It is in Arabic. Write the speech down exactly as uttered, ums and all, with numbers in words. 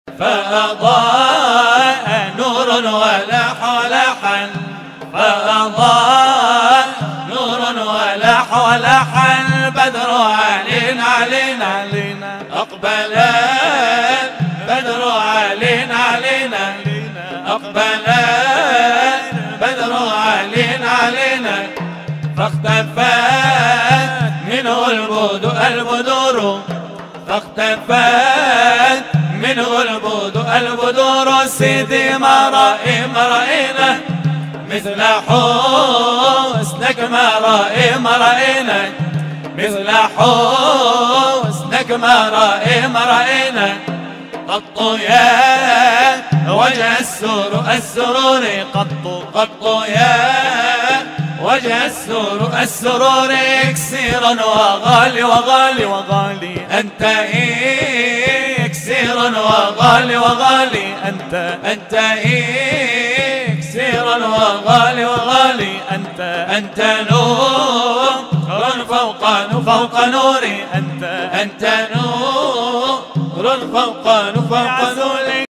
فأضاء نور ولح ولحا فأضاء نور ولح ولحا البدر علينا علينا علينا أقبل البدر علينا علينا أقبل البدر علينا علينا فاختفت منه البدور البدور فاختفت منه البدور البدور سيدي ما رأي ما رأينا مثل حسنك ما رأي ما رأينا مثل حسنك ما رأي ما رأينا قط يا وجه السرور السرور قط قط يا وجه السرور السرور اكسير وغالي وغالي وغالي أنت اكسير وغالي وغالي أنت أنت اكسير وغالي وغالي أنت أنت نور فوق فوق نوري أنت أنت نور فوق فوق نوري